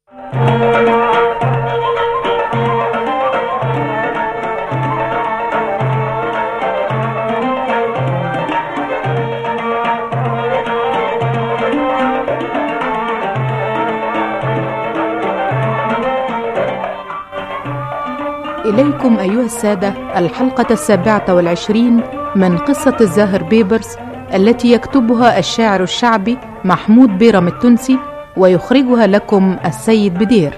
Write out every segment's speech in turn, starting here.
إليكم أيها السادة الحلقة 27 من قصة الزاهر بيبرس التي يكتبها الشاعر الشعبي محمود بيرم التونسي ويخرجها لكم السيد بدير.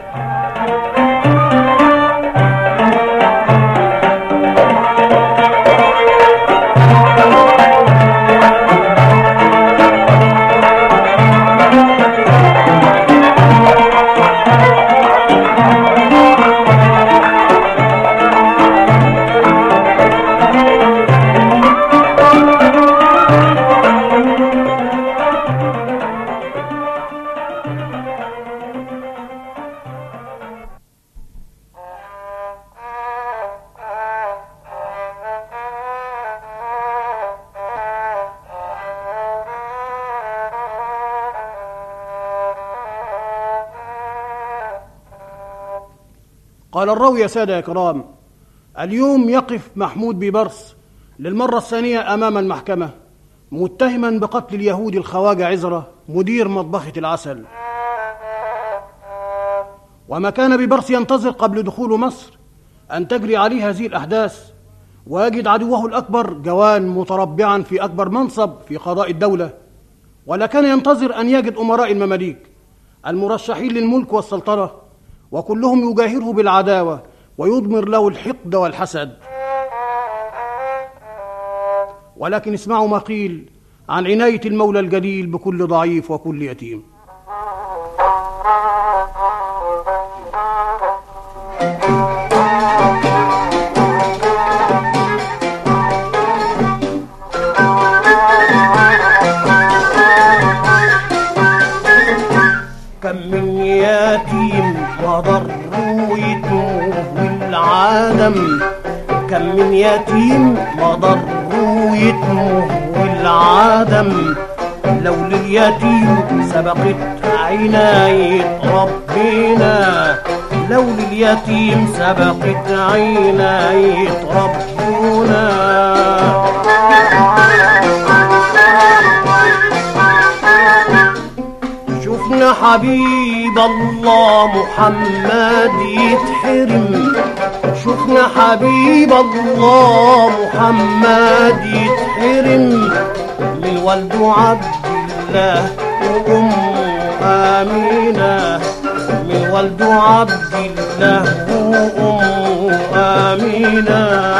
قال الراوي: يا سادة يا كرام، اليوم يقف محمود بيبرس للمرة الثانية أمام المحكمة متهما بقتل اليهودي الخواجة عزرة مدير مطبخة العسل. وما كان بيبرس ينتظر قبل دخول مصر أن تجري عليه هذه الأحداث ويجد عدوه الأكبر جوان متربعا في أكبر منصب في قضاء الدولة، ولا كان ينتظر أن يجد أمراء المماليك المرشحين للملك والسلطنة وكلهم يجاهره بالعداوة ويضمر له الحقد والحسد. ولكن اسمعوا ما قيل عن عناية المولى الجليل بكل ضعيف وكل يتيم. كم من يتيم وضروا يتوه والعدم، كم من يتيم وضروا يتوه والعدم، لو لليتيم سبقت عناية ربنا، لو لليتيم سبقت عناية ربنا. شفنا حبيب الله محمد يتحرم، شفنا حبيب الله محمد يتحرم من والده عبد الله وأمه آمينة، من والده عبد الله وأمه آمينة.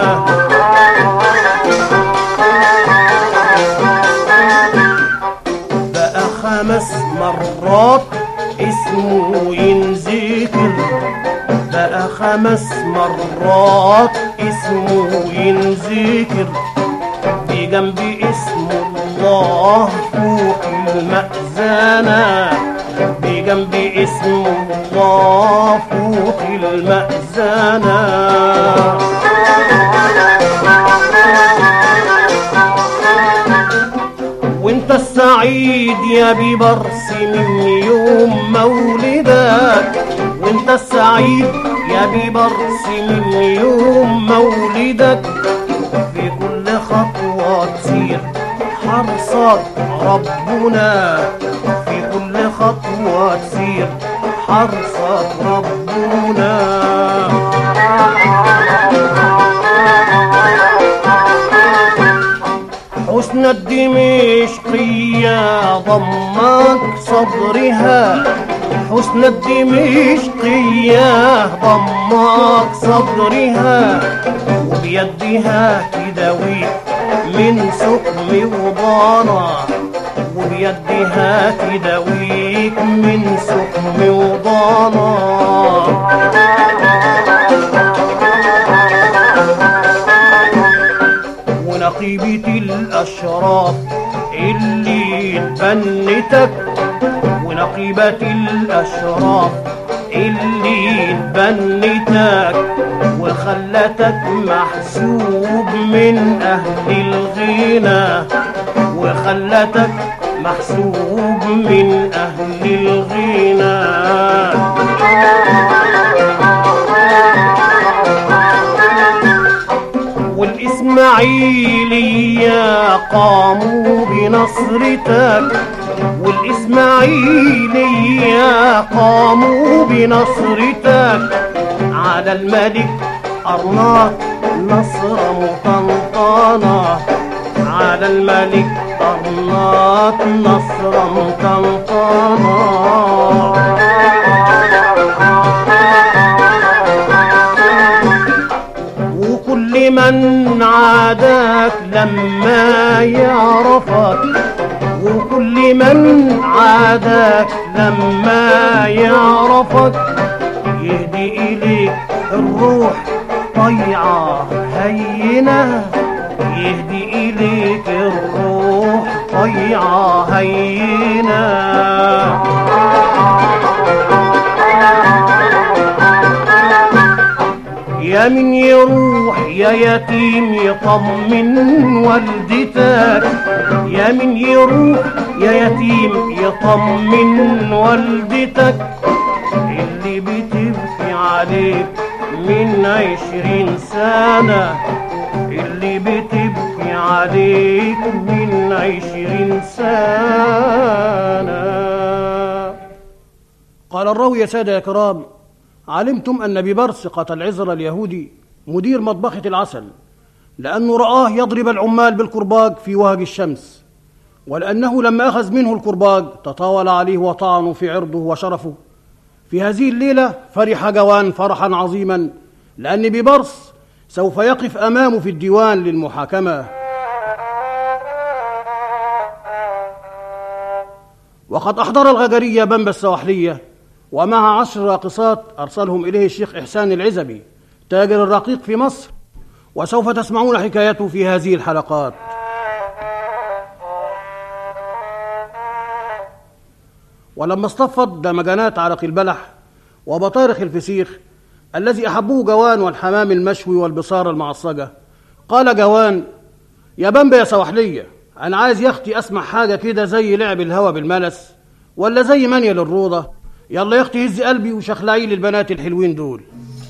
خمس مرات اسمه ينذكر، بقى 5 مرات اسمه ينذكر، بجنب اسم الله فوق المأذنة، بجنب اسم الله فوق المأذنة. وانت السعيد يا بيبرس من يوم مولدك، وانت السعيد يا بيبرس من يوم مولدك، في كل خطوة تسير حرصك ربنا، في كل خطوة تسير حرصك ربنا. حسن الدمشقية ضمك صدرها، حسن الدمشقية ضمك صدرها، وبيدها تداوي من سقم وضانا، وبيدها تداويك من سقم وضانا. ونقيبة الأشراف اللي اتبنتك، ونقيبة الأشراف اللي اتبنتك وخلتك محسوب من أهل الغنى، وخلتك محسوب من أهل الغنى. قاموا بنصرتك، والإسماعيلية قاموا بنصرتك على الملك أرناط نصرة مطنطنة، على الملك أرناط نصرة مطنطنة. وكل من عاداك لما يعرفك، وكل من عاداك لما يعرفك يهدي إليك الروح طيعة هينة، يهدي إليك الروح طيعة هينة. يا من يروح يا يتيم يطمن والدتك، يا من يروح يا يتيم يطمن والدتك اللي بتبكي عليك من 20 سنة، اللي بتبكي عليك من 20 سنة. قال الراوي: يا سادة يا كرام، علمتم أن ببرس قتل عزرا اليهودي مدير مطبخة العسل لأنه رآه يضرب العمال بالكرباج في وهج الشمس، ولأنه لما أخذ منه الكرباج تطاول عليه وطعنه في عرضه وشرفه. في هذه الليلة فرح جوان فرحا عظيما لأن ببرس سوف يقف أمامه في الديوان للمحاكمة. وقد أحضر الغجرية بنبا السواحلية ومع 10 راقصات أرسلهم إليه الشيخ إحسان العزبي تاجر الرقيق في مصر، وسوف تسمعون حكايته في هذه الحلقات. ولما اصطفت دمجانات عرق البلح وبطارخ الفسيخ الذي أحبوه جوان والحمام المشوي والبصار المعصجة، قال جوان: يا بنبا يا سواحلية، أنا عايز يا أختي أسمع حاجة كده زي لعب الهوا بالملس ولا زي منيل الروضة. يلا يا أختي هز قلبي وشخلعي لي البنات الحلوين دول.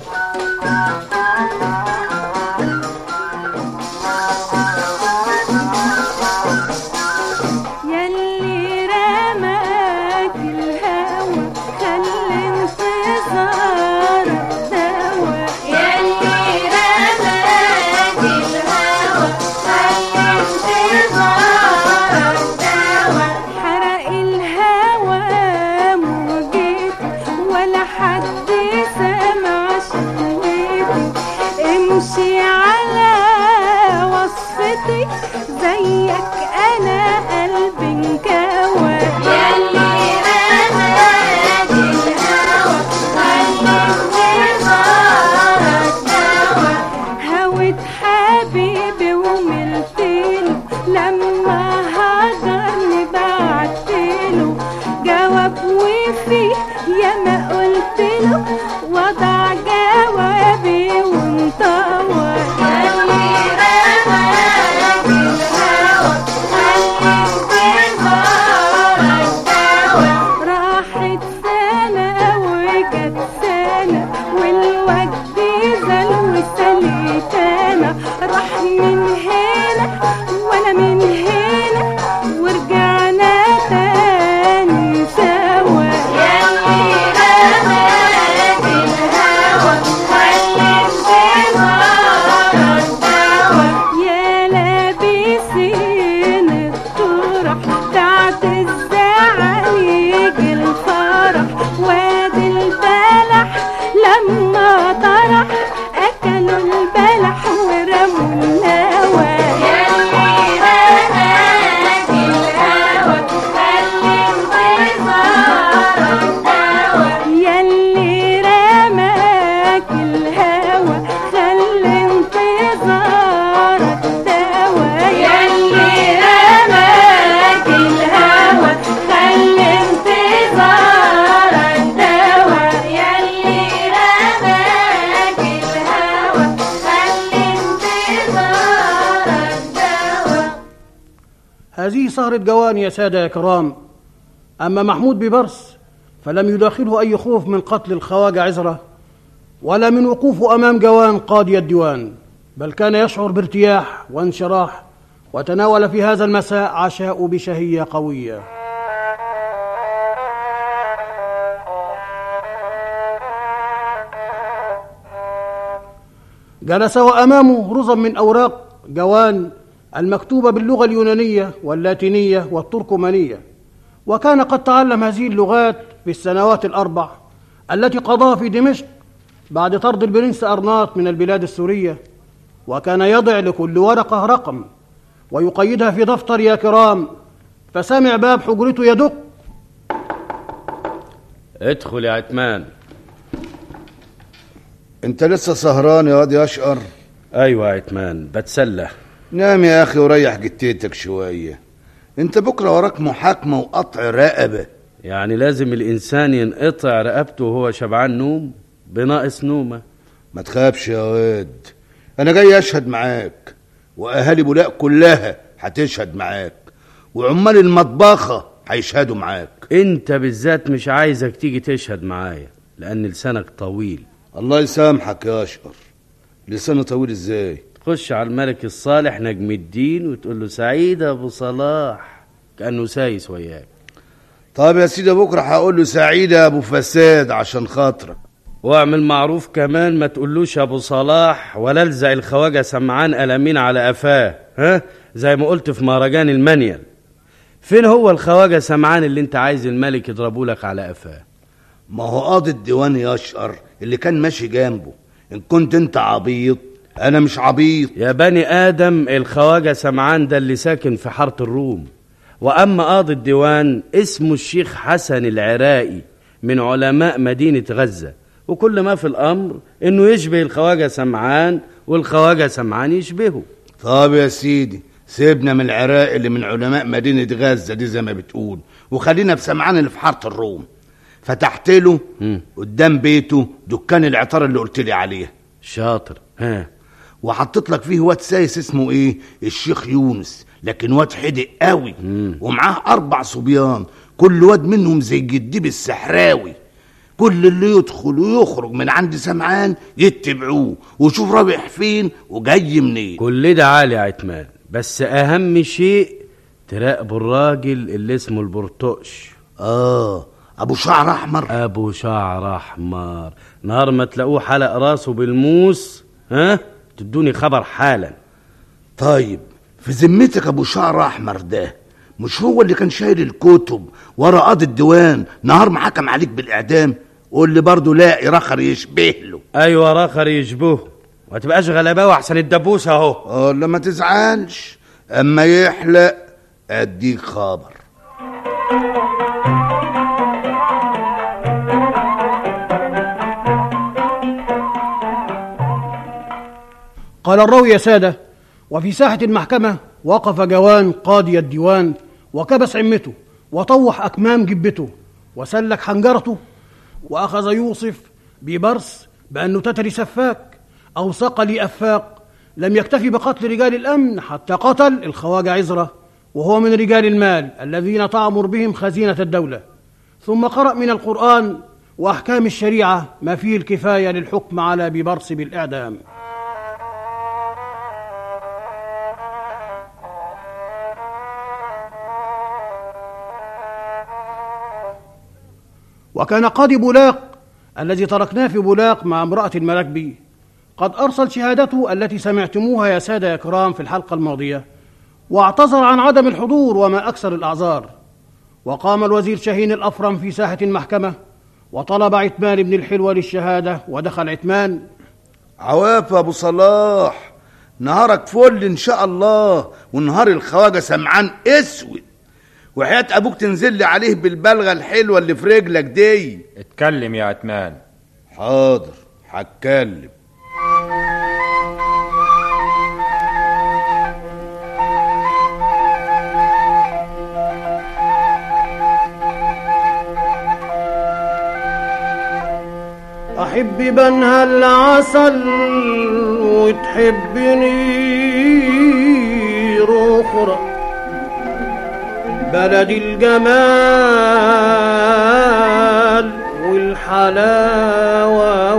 هذه سهرة جوان يا سادة يا كرام. أما محمود ببرس فلم يداخله أي خوف من قتل الخواجة عزرة ولا من وقوفه أمام جوان قاضي الديوان، بل كان يشعر بارتياح وانشراح وتناول في هذا المساء عشاء بشهية قوية. جلس وأمامه رزم من أوراق جوان المكتوبة باللغة اليونانية واللاتينية والتركمانية، وكان قد تعلم هذه اللغات في السنوات الأربع التي قضاها في دمشق بعد طرد البرنس أرناط من البلاد السورية، وكان يضع لكل ورقة رقم ويقيدها في دفتر يا كرام. فسمع باب حجرته يدق. ادخل يا عتمان. انت لسه سهران يا واد يا اشقر؟ ايوه يا عتمان، بتسلى. نام يا اخي وريح جتتك شويه، انت بكره وراك محاكمه وقطع رقبه. يعني لازم الانسان ينقطع رقبته وهو شبعان نوم؟ بناقص نومه. ما تخافش يا واد، انا جاي اشهد معاك، واهالي بولاق كلها هتشهد معاك، وعمال المطبخه هيشهدوا معاك. انت بالذات مش عايزك تيجي تشهد معايا لان لسانك طويل. الله يسامحك يا اشقر. لسانه طويل ازاي؟ تخش على الملك الصالح نجم الدين وتقول له سعيد ابو صلاح كانه سايس وياك. طب يا سيدي بكره هقول له سعيد يا ابو فساد عشان خاطرك. واعمل معروف كمان، ما تقولوش ابو صلاح ولا الزق الخواجه سمعان قلمين على قفاه، ها زي ما قلت في مهرجان المنيل. فين هو الخواجه سمعان اللي انت عايز الملك يضربه لك على قفاه؟ ما هو قاضي الديوان يا اشقر اللي كان ماشي جنبه. ان كنت انت عبيط انا مش عبيط يا بني ادم. الخواجه سمعان ده اللي ساكن في حاره الروم، واما قاضي الديوان اسمه الشيخ حسن العراقي من علماء مدينه غزه، وكل ما في الامر انه يشبه الخواجه سمعان والخواجه سمعان يشبهه. طب يا سيدي سيبنا من العراق اللي من علماء مدينه غزه دي زي ما بتقول، وخلينا في سمعان اللي في حاره الروم. فتحت له قدام بيته دكان العطار اللي قلت لي عليه. شاطر. ها، وحطيت لك فيه واد سايس اسمه ايه الشيخ يونس، لكن واد حدق قوي، ومعاه 4 صبيان كل واد منهم زي الجديب السحراوي. كل اللي يدخل ويخرج من عند سمعان يتبعوه وشوف رابح فين وجاي منين. كل ده عالي يا عتمان، بس اهم شيء تراقبوا الراجل اللي اسمه البرتقش. ابو شعر احمر. ابو شعر احمر، نهار ما تلاقوه حلق راسه بالموس ها تدوني خبر حالا. طيب في ذمتك ابو شعر احمر ده مش هو اللي كان شايل الكتب ورا قاضي الديوان نهار ما حكم عليك بالاعدام؟ قول لي برضه لاقي رخر يشبه له. ايوه رخر يشبهه، ما تبقاش غلباوي احسن الدبوس اهو. لا ما تزعلش، اما يحلق اديك خبر. قال الراوي يا سادة: وفي ساحة المحكمة وقف جوان قاضي الديوان وكبس عمته وطوح أكمام جبته وسلك حنجرته، وأخذ يوصف ببرص بأنه تتري سفاك أو صقلي أفاق. لم يكتفي بقتل رجال الأمن حتى قتل الخواجة عزرة، وهو من رجال المال الذين تعمر بهم خزينة الدولة. ثم قرأ من القرآن وأحكام الشريعة ما فيه الكفاية للحكم على ببرص بالإعدام. وكان قاضي بولاق الذي تركناه في بولاق مع امرأة المراكبي قد أرسل شهادته التي سمعتموها يا سادة يا كرام في الحلقة الماضية، واعتذر عن عدم الحضور وما أكثر الأعذار. وقام الوزير شاهين الأفرم في ساحة المحكمة وطلب عتمان بن الحلوة للشهادة، ودخل عتمان. عواف أبو صلاح، نهارك فل إن شاء الله، ونهار الخواجة سمعان اسود، وحياة أبوك تنزل لي عليه بالبلغة الحلوة اللي في رجلك دي. اتكلم يا عتمان. حاضر هتكلم. أحب بنها العسل وتحبني أخرى، بلد الجمال والحلاوة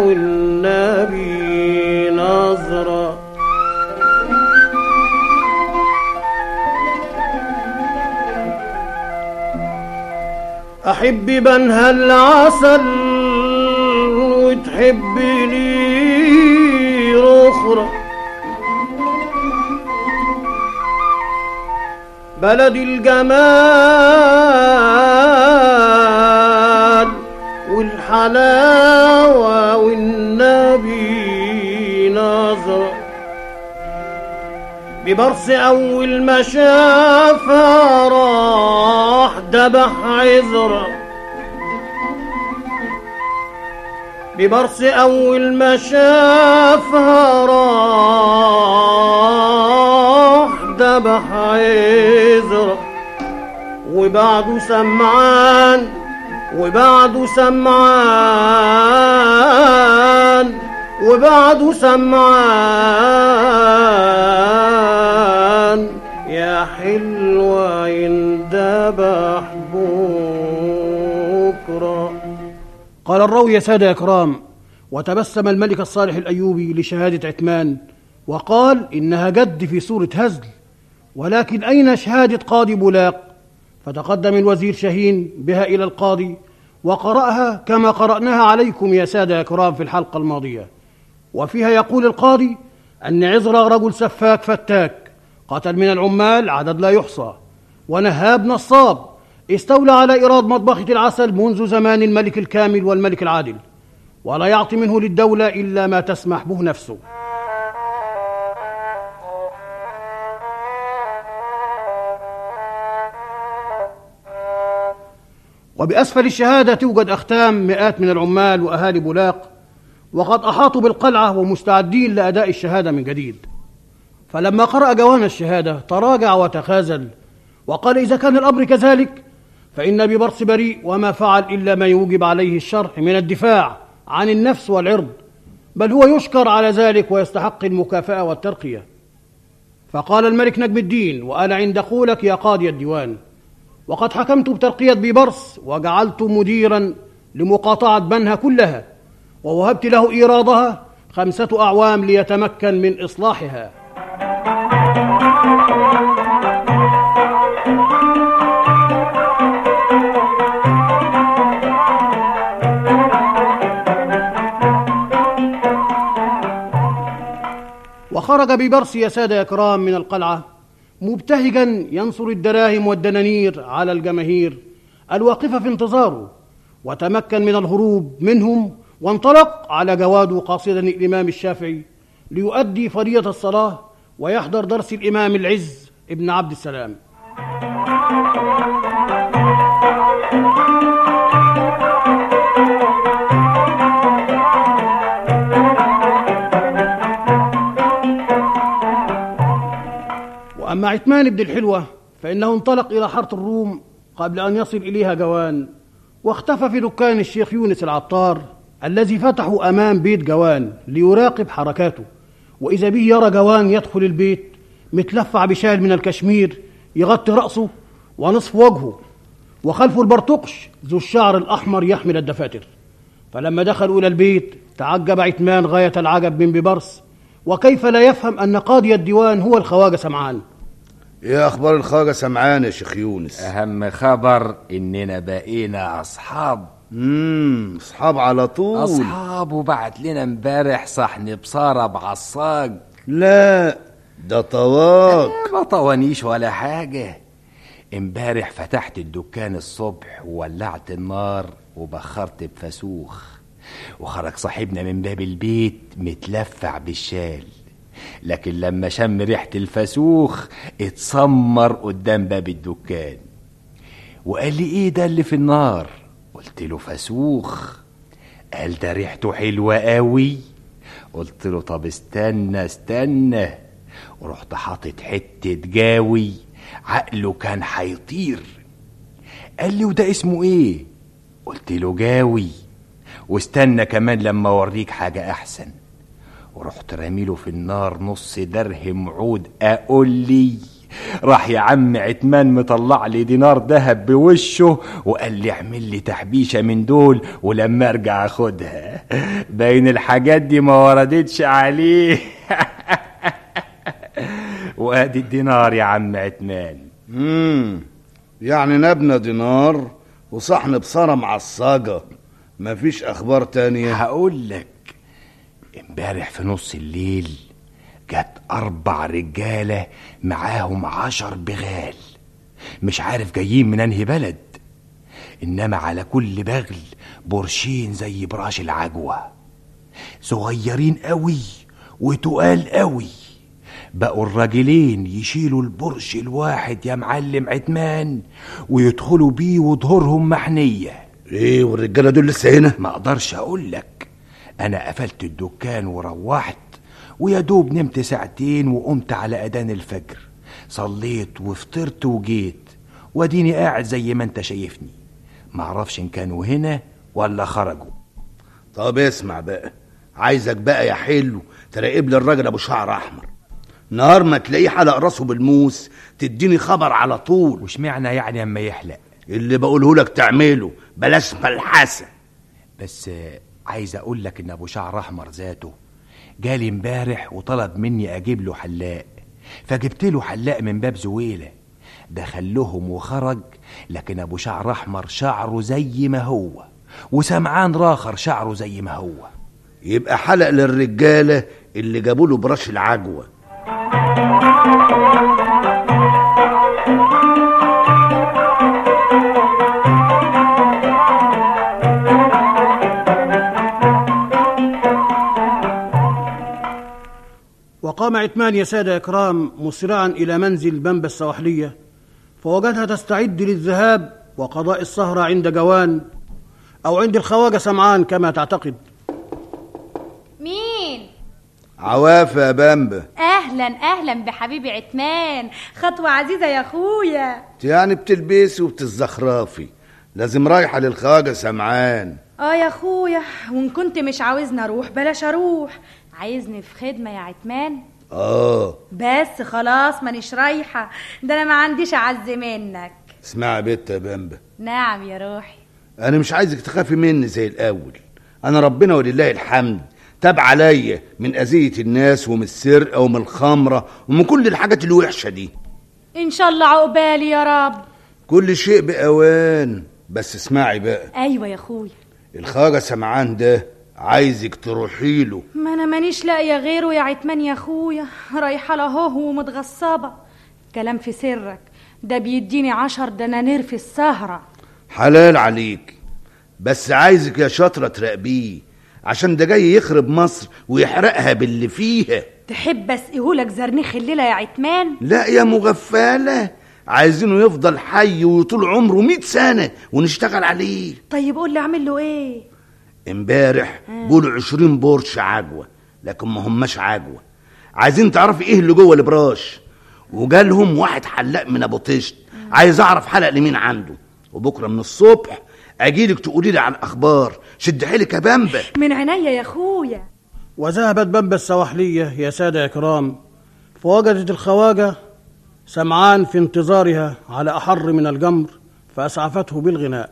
والنبي نظرة. أحب بنها العسل وتحبني أخرى، بلد الجمال والحلاوة والنبي نظرة، ببرص أول ما شافها راح دبح عذرة، ببرص أول ما شافها راح دبح عذرة، وبعده سمعان وبعده سمعان وبعده سمعان يا حلوة يندبح بكرة. قال الراوي: يا سادة إكرام، وتبسم الملك الصالح الأيوبي لشهادة عتمان وقال: إنها جد في صورة هزل، ولكن أين شهادة قاضي بولاق؟ فتقدم الوزير شاهين بها إلى القاضي وقرأها كما قرأناها عليكم يا سادة إكرام في الحلقة الماضية، وفيها يقول القاضي أن عزرا رجل سفاك فتاك قتل من العمال عدد لا يحصى، ونهاب نصاب استولى على إيراد مطبخة العسل منذ زمان الملك الكامل والملك العادل، ولا يعطي منه للدولة إلا ما تسمح به نفسه. وبأسفل الشهادة توجد أختام مئات من العمال وأهالي بولاق، وقد أحاطوا بالقلعة ومستعدين لأداء الشهادة من جديد. فلما قرأ جوان الشهادة تراجع وتخاذل وقال: إذا كان الأمر كذلك فإن ببرص بريء، وما فعل إلا ما يوجب عليه الشرح من الدفاع عن النفس والعرض، بل هو يشكر على ذلك ويستحق المكافأة والترقية. فقال الملك نجم الدين: وأنا عند قولك يا قاضي الديوان، وقد حكمت بترقية ببرص وجعلت مديرا لمقاطعة بنها كلها، ووهبت له إيرادها 5 أعوام ليتمكن من إصلاحها. وخرج ببرص يا سادة إكرام من القلعة مبتهجا ينصر الدراهم والدنانير على الجماهير الواقفة في انتظاره، وتمكن من الهروب منهم وانطلق على جواده قاصدا الإمام الشافعي ليؤدي فريضة الصلاة ويحضر درس الإمام العز ابن عبد السلام. وأما عتمان بن الحلوة فإنه انطلق إلى حارة الروم قبل أن يصل إليها جوان، واختفى في دكان الشيخ يونس العطار الذي فتحه أمام بيت جوان ليراقب حركاته، وإذا به يرى جوان يدخل البيت متلفع بشال من الكشمير يغطي رأسه ونصف وجهه، وخلفه البرتقش ذو الشعر الأحمر يحمل الدفاتر. فلما دخلوا إلى البيت تعجب عتمان غاية العجب من ببرص، وكيف لا يفهم أن قاضي الديوان هو الخواجة سمعان. ايه اخبار الخواجة سمعان يا شيخ يونس؟ اهم خبر اننا بقينا اصحاب. اصحاب على طول؟ اصحاب، وبعت لنا امبارح صحن بصارة بعصاج. لا ده طواق. ما طوانيش ولا حاجة. امبارح فتحت الدكان الصبح وولعت النار وبخرت بفسوخ، وخرج صاحبنا من باب البيت متلفع بالشال، لكن لما شم ريحة الفسوخ اتسمر قدام باب الدكان وقال لي: ايه ده اللي في النار؟ قلت له: فسوخ. قال: ده ريحته حلوة قوي. قلت له: طب استنى. ورحت حاطط حتة جاوي عقله كان هيطير. قال لي: وده اسمه ايه؟ قلت له: جاوي. واستنى كمان لما اوريك حاجة احسن. ورحت راميله في النار نص درهم عود. اقول لي راح يا عم عتمان مطلع لي دينار دهب بوشه وقال لي: اعمل لي تحبيشة من دول ولما ارجع اخدها. باين الحاجات دي ما وردتش عليه. وادي الدينار يا عم عتمان. يعني نبنى دينار وصحن بصارة معصاجة. مفيش اخبار تانية؟ هقول لك، امبارح في نص الليل جت 4 رجالة معاهم 10 بغال، مش عارف جايين من انهي بلد، انما على كل بغل برشين زي براش العجوة، صغيرين قوي وتقال قوي. بقوا الراجلين يشيلوا البرش الواحد يا معلم عتمان ويدخلوا بيه وظهورهم محنية. ايه والرجالة دول لسه هنا؟ ما اقدرش اقول لك، انا قفلت الدكان وروحت ويا دوب نمت 2 ساعة وقمت على اذان الفجر، صليت وفطرت وجيت واديني قاعد زي ما انت شايفني. معرفش ان كانوا هنا ولا خرجوا. طب اسمع بقى، عايزك بقى يا حلو تراقب لي الراجل ابو شعر احمر، نهار ما تلاقيه حلق راسه بالموس تديني خبر على طول. وش معنى يعني اما يحلق؟ اللي بقوله لك تعمله، بلاش فلحسه. بس عايز اقول لك ان ابو شعر احمر ذاته جالي امبارح وطلب مني اجيب له حلاق، فجبت له حلاق من باب زويله، دخل لهم وخرج، لكن ابو شعر احمر شعره زي ما هو وسمعان راخر شعره زي ما هو. يبقى حلق للرجاله اللي جابوا له براش العجوه. وقام عتمان يا سادة إكرام مسرعا إلى منزل بمبة السواحلية، فوجدها تستعد للذهاب وقضاء السهرة عند جوان أو عند الخواجة سمعان كما تعتقد. مين؟ عوافة يا بمبة. أهلا أهلا بحبيبي عتمان، خطوة عزيزة يا أخويا. يعني بتلبسي وبتزخرافي، لازم رايحة للخواجة سمعان. يا أخويا، وإن كنت مش عاوزني أروح بلاش أروح. عايزني في خدمة يا عتمان؟ بس خلاص مانيش رايحة، ده أنا ما عنديش أعز منك. اسمعي بنت يا بمبة. نعم يا روحي. أنا مش عايزك تخافي مني زي الأول، أنا ربنا ولله الحمد تاب عليا من أذية الناس ومن السرقة ومن الخمرة ومن كل الحاجات الوحشة دي. إن شاء الله عقبالي يا رب. كل شيء بأوان. بس اسمعي بقى. أيوة يا أخويا. الخواجة سمعان ده عايزك تروحي له. ما أنا مانيش لاقية غيره يا عتمان يا أخويا، رايحة له هو ومتغصبة. كلام في سرك، ده بيديني 10 دنانير في السهرة. حلال عليك، بس عايزك يا شاطرة تراقبيه، عشان ده جاي يخرب مصر ويحرقها باللي فيها. تحب اسقيهولك زرنيخ الليلة يا عتمان؟ لا يا مغفالة، عايزينه يفضل حي وطول عمره 100 سنة ونشتغل عليه. طيب قول لي اعمل له ايه؟ امبارح بقولوا 20 برش عجوة، لكن ما هماش عجوة. عايزين تعرفي ايه اللي جوه البراش، وجالهم واحد حلاق من ابو طشت، عايز اعرف حلق لمين عنده، وبكره من الصبح اجيلك تقولي لي على الاخبار. شد حيلك يا بمبة. من عينيا يا اخويا. وذهبت بمبة السواحلية يا سادة إكرام، فوجدت الخواجة سمعان في انتظارها على أحر من الجمر، فأسعفته بالغناء.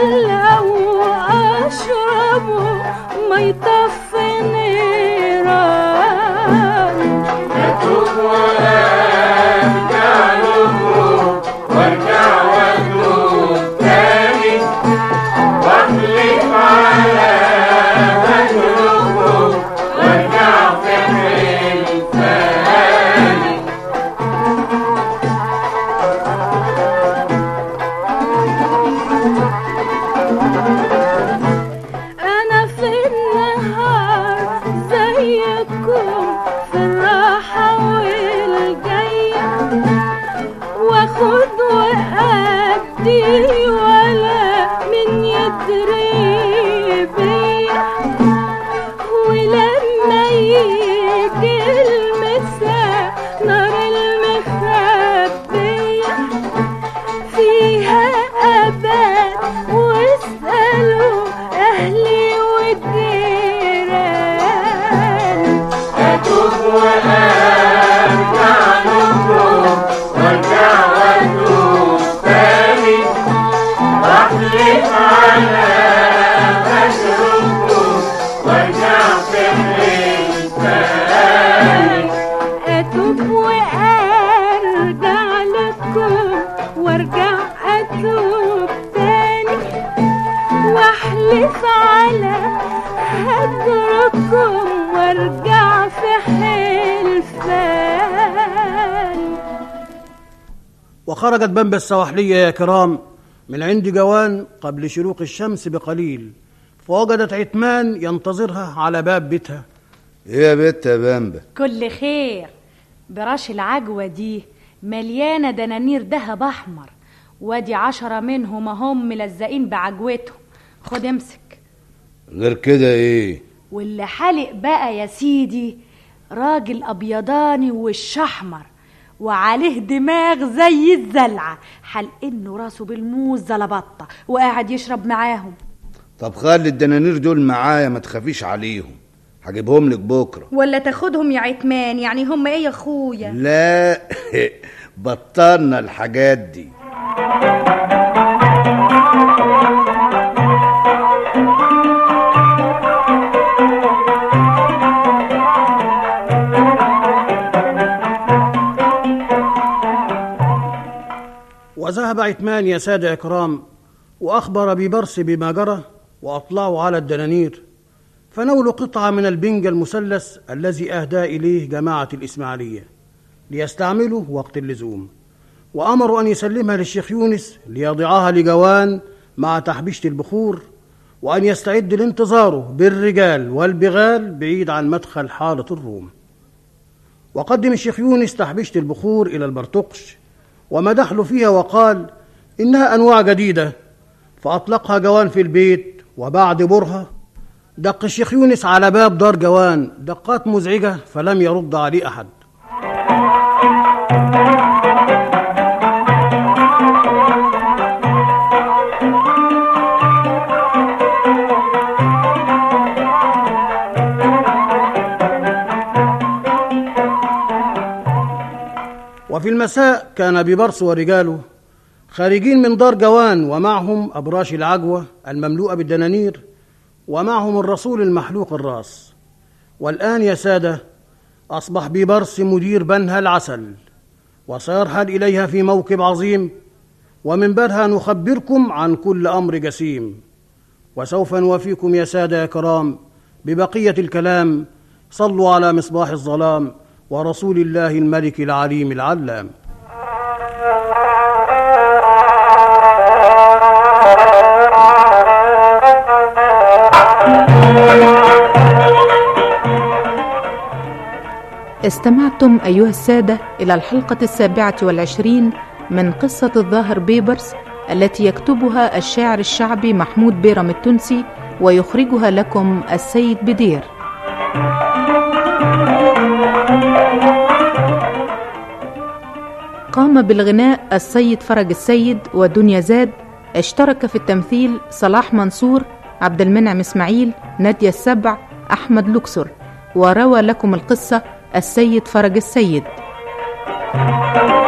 ما يطفني وارجع لكم وارجع اتوب تاني واحلف على هجركم وارجع في حلفان. وخرجت بنبة السواحلية يا كرام من عند جوان قبل شروق الشمس بقليل، فوجدت عتمان ينتظرها على باب بيتها. ايه يا بت يا بنبة؟ كل خير. براش العجوة دي مليانة دنانير دهب احمر، وادي 10 منهم هم ملزقين بعجوتهم. خد امسك. غير كده ايه؟ واللي حالق بقى يا سيدي راجل ابيضاني ووش احمر وعليه دماغ زي الزلعة، حلقنه راسه بالموز زلبطة وقاعد يشرب معاهم. طب خلي الدنانير دول معايا، ما تخافيش عليهم، هجيبهم لك بكره. ولا تاخدهم يا عتمان؟ يعني هم ايه يا اخويا؟ لا بطلنا الحاجات دي. وذهب عتمان يا سادة إكرام وأخبر ببرس بما جرى، وأطلعوا على الدنانير فنولوا قطعة من البنج المثلث الذي أهدى إليه جماعة الإسماعيلية ليستعمله وقت اللزوم، وأمروا أن يسلمها للشيخ يونس ليضعها لجوان مع تحبيشة البخور، وأن يستعد لانتظاره بالرجال والبغال بعيد عن مدخل حارة الروم. وقدم الشيخ يونس تحبيشة البخور إلى البرتقش ومدح له فيها وقال إنها أنواع جديدة، فأطلقها جوان في البيت. وبعد برهة دق الشيخ يونس على باب دار جوان دقات مزعجة فلم يرد عليه أحد. وفي المساء كان ببرس ورجاله خارجين من دار جوان، ومعهم أبراش العجوة المملوءة بالدنانير، ومعهم الرسول المحلوق الراس. والآن يا سادة أصبح ببرس مدير بنها العسل، وسيرحل إليها في موكب عظيم، ومن بدها نخبركم عن كل أمر جسيم. وسوف نوافيكم يا سادة يا كرام ببقية الكلام. صلوا على مصباح الظلام ورسول الله الملك العليم العلام. استمعتم أيها السادة إلى الحلقة 27 من قصة الظاهر بيبرس التي يكتبها الشاعر الشعبي محمود بيرم التونسي ويخرجها لكم السيد بدير. قام بالغناء السيد فرج السيد ودنيا زاد. اشترك في التمثيل صلاح منصور، عبد المنعم اسماعيل، نادية السبع، أحمد لوكسر. وروى لكم القصة السيد فرج السيد.